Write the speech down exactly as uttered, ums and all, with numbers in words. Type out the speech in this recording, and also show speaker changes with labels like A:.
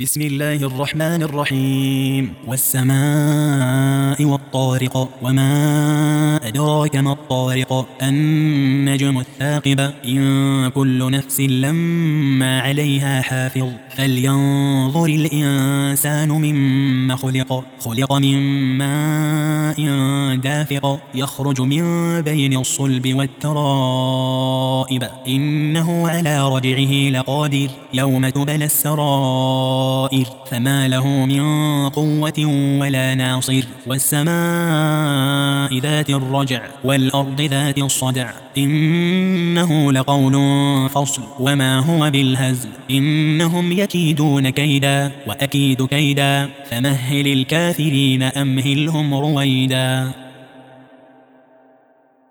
A: بسم الله الرحمن الرحيم والسماء والطارق وما أدراك ما الطارق النجم الثاقب إن كل نفس لما عليها حافظ فلينظر الإنسان مما خلق خلق من ماء دافق يخرج من بين الصلب والترائب إنه على رجعه لقادر يوم تبلى السرائر فما له من قوة ولا ناصر والسماء ذات الرجع والأرض ذات الصدع إنه لقول فصل وما هو بالهزل إنهم يكيدون كيدا وأكيد كيدا فمهل الكافرين أمهلهم رويدا.